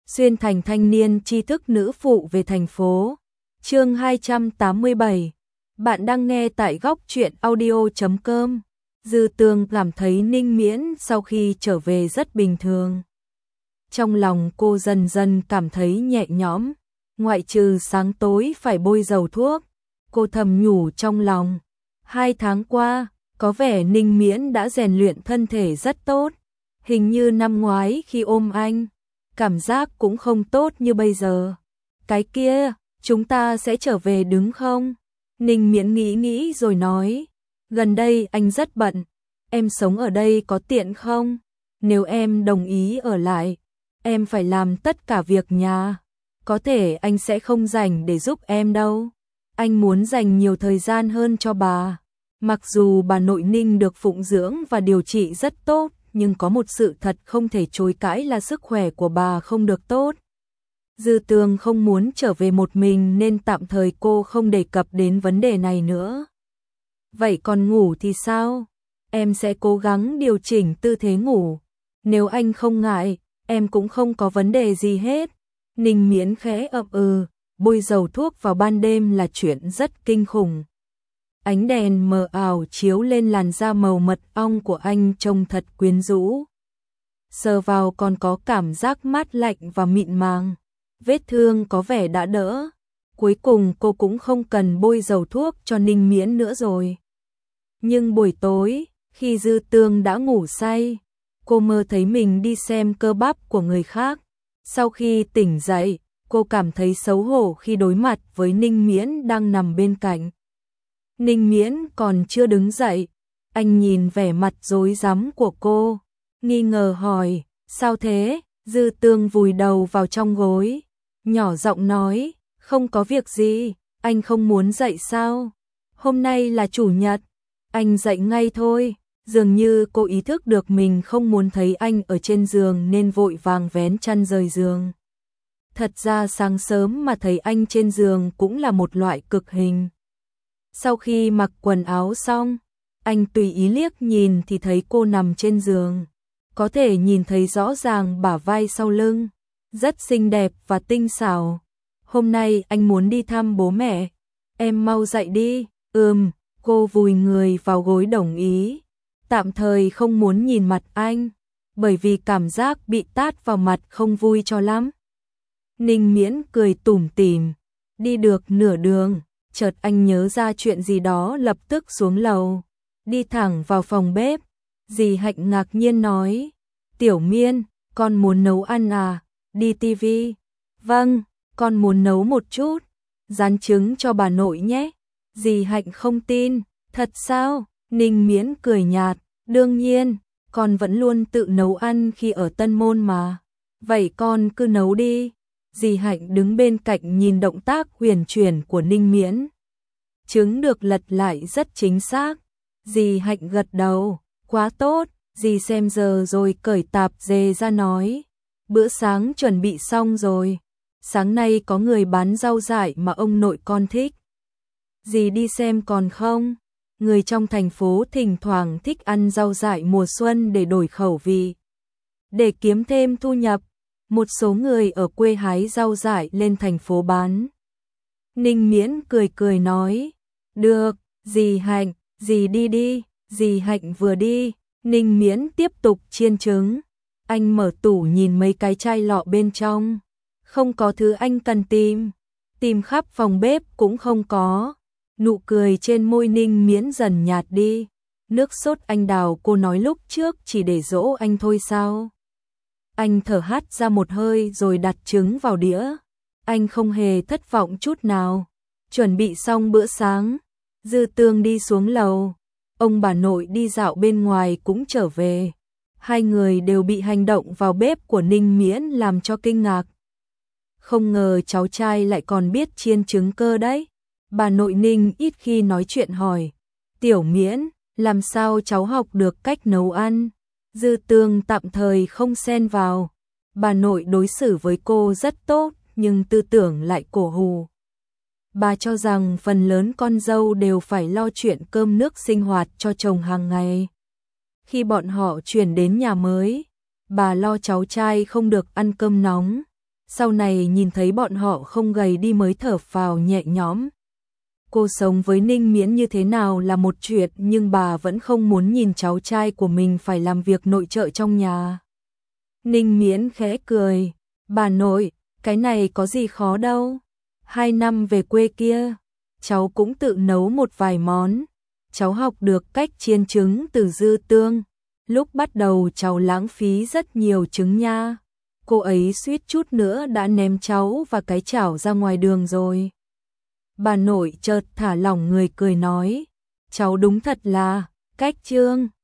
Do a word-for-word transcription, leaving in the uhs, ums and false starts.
xuyên thành thanh niên tri thức nữ phụ về thành phố. Chương hai trăm tám mươi bảy. Bạn đang nghe tại góc truyện audio chấm com. Dư Tương cảm thấy Ninh Miễn sau khi trở về rất bình thường. Trong lòng cô dần dần cảm thấy nhẹ nhõm, ngoại trừ sáng tối phải bôi dầu thuốc, cô thầm nhủ trong lòng. Hai tháng qua, có vẻ Ninh Miễn đã rèn luyện thân thể rất tốt. Hình như năm ngoái khi ôm anh, cảm giác cũng không tốt như bây giờ. Cái kia, chúng ta sẽ trở về đúng không? Ninh Miễn nghĩ nghĩ rồi nói, gần đây anh rất bận, em sống ở đây có tiện không? Nếu em đồng ý ở lại, em phải làm tất cả việc nhà. Có thể anh sẽ không rảnh để giúp em đâu. Anh muốn dành nhiều thời gian hơn cho bà. Mặc dù bà nội Ninh được phụng dưỡng và điều trị rất tốt, nhưng có một sự thật không thể chối cãi là sức khỏe của bà không được tốt. Dư Tương không muốn trở về một mình nên tạm thời cô không đề cập đến vấn đề này nữa. Vậy còn ngủ thì sao? Em sẽ cố gắng điều chỉnh tư thế ngủ. Nếu anh không ngại, em cũng không có vấn đề gì hết. Ninh Miễn khẽ ậm ừ, bôi dầu thuốc vào ban đêm là chuyện rất kinh khủng. Ánh đèn mờ ảo chiếu lên làn da màu mật ong của anh trông thật quyến rũ. Sờ vào còn có cảm giác mát lạnh và mịn màng. Vết thương có vẻ đã đỡ. Cuối cùng cô cũng không cần bôi dầu thuốc cho Ninh Miễn nữa rồi. Nhưng buổi tối, khi Dư Tương đã ngủ say, cô mơ thấy mình đi xem cơ bắp của người khác. Sau khi tỉnh dậy, cô cảm thấy xấu hổ khi đối mặt với Ninh Miễn đang nằm bên cạnh. Ninh Miễn còn chưa đứng dậy, anh nhìn vẻ mặt rối rắm của cô, nghi ngờ hỏi, sao thế? Dư Tương vùi đầu vào trong gối, nhỏ giọng nói, không có việc gì, anh không muốn dậy sao? Hôm nay là chủ nhật, anh dậy ngay thôi. Dường như cô ý thức được mình không muốn thấy anh ở trên giường nên vội vàng vén chăn rời giường. Thật ra sáng sớm mà thấy anh trên giường cũng là một loại cực hình. Sau khi mặc quần áo xong, anh tùy ý liếc nhìn thì thấy cô nằm trên giường. Có thể nhìn thấy rõ ràng bả vai sau lưng, rất xinh đẹp và tinh xảo. Hôm nay anh muốn đi thăm bố mẹ, em mau dậy đi. Ừm, cô vùi người vào gối đồng ý. Tạm thời không muốn nhìn mặt anh, bởi vì cảm giác bị tát vào mặt không vui cho lắm. Ninh Miễn cười tủm tỉm, đi được nửa đường, chợt anh nhớ ra chuyện gì đó lập tức xuống lầu, đi thẳng vào phòng bếp. Dì Hạnh ngạc nhiên nói, Tiểu Miên, con muốn nấu ăn à, đi tivi. Vâng, con muốn nấu một chút, rán trứng cho bà nội nhé. Dì Hạnh không tin, thật sao? Ninh Miễn cười nhạt, đương nhiên, con vẫn luôn tự nấu ăn khi ở Tân Môn mà. Vậy con cứ nấu đi. Dì Hạnh đứng bên cạnh nhìn động tác huyền chuyển của Ninh Miễn. Trứng được lật lại rất chính xác. Dì Hạnh gật đầu, quá tốt. Dì xem giờ rồi cởi tạp dề ra nói, bữa sáng chuẩn bị xong rồi. Sáng nay có người bán rau dại mà ông nội con thích. Dì đi xem còn không? Người trong thành phố thỉnh thoảng thích ăn rau dại mùa xuân để đổi khẩu vị, để kiếm thêm thu nhập. Một số người ở quê hái rau dại lên thành phố bán. Ninh Miễn cười cười nói, được, dì Hạnh, dì đi đi. Dì Hạnh vừa đi, Ninh Miễn tiếp tục chiên trứng. Anh mở tủ nhìn mấy cái chai lọ bên trong, không có thứ anh cần tìm, tìm khắp phòng bếp cũng không có. Nụ cười trên môi Ninh Miễn dần nhạt đi. Nước sốt anh đào cô nói lúc trước chỉ để dỗ anh thôi sao? Anh thở hắt ra một hơi rồi đặt trứng vào đĩa. Anh không hề thất vọng chút nào. Chuẩn bị xong bữa sáng, Dư Tương đi xuống lầu. Ông bà nội đi dạo bên ngoài cũng trở về. Hai người đều bị hành động vào bếp của Ninh Miễn làm cho kinh ngạc. Không ngờ cháu trai lại còn biết chiên trứng cơ đấy. Bà nội Ninh ít khi nói chuyện hỏi, Tiểu Miễn, làm sao cháu học được cách nấu ăn? Dư Tương tạm thời không xen vào. Bà nội đối xử với cô rất tốt, nhưng tư tưởng lại cổ hủ. Bà cho rằng phần lớn con dâu đều phải lo chuyện cơm nước sinh hoạt cho chồng hàng ngày. Khi bọn họ chuyển đến nhà mới, bà lo cháu trai không được ăn cơm nóng. sau này nhìn thấy bọn họ không gầy đi mới thở phào nhẹ nhõm. Cô sống với Ninh Miễn như thế nào là một chuyện, nhưng bà vẫn không muốn nhìn cháu trai của mình phải làm việc nội trợ trong nhà. Ninh Miễn khẽ cười, bà nội, cái này có gì khó đâu. Hai năm về quê kia, cháu cũng tự nấu một vài món. Cháu học được cách chiên trứng từ dư tương. Lúc bắt đầu cháu lãng phí rất nhiều trứng nha. Cô ấy suýt chút nữa đã ném cháu và cái chảo ra ngoài đường rồi. Bà nội chợt thả lỏng người cười nói, cháu đúng thật là cách trương.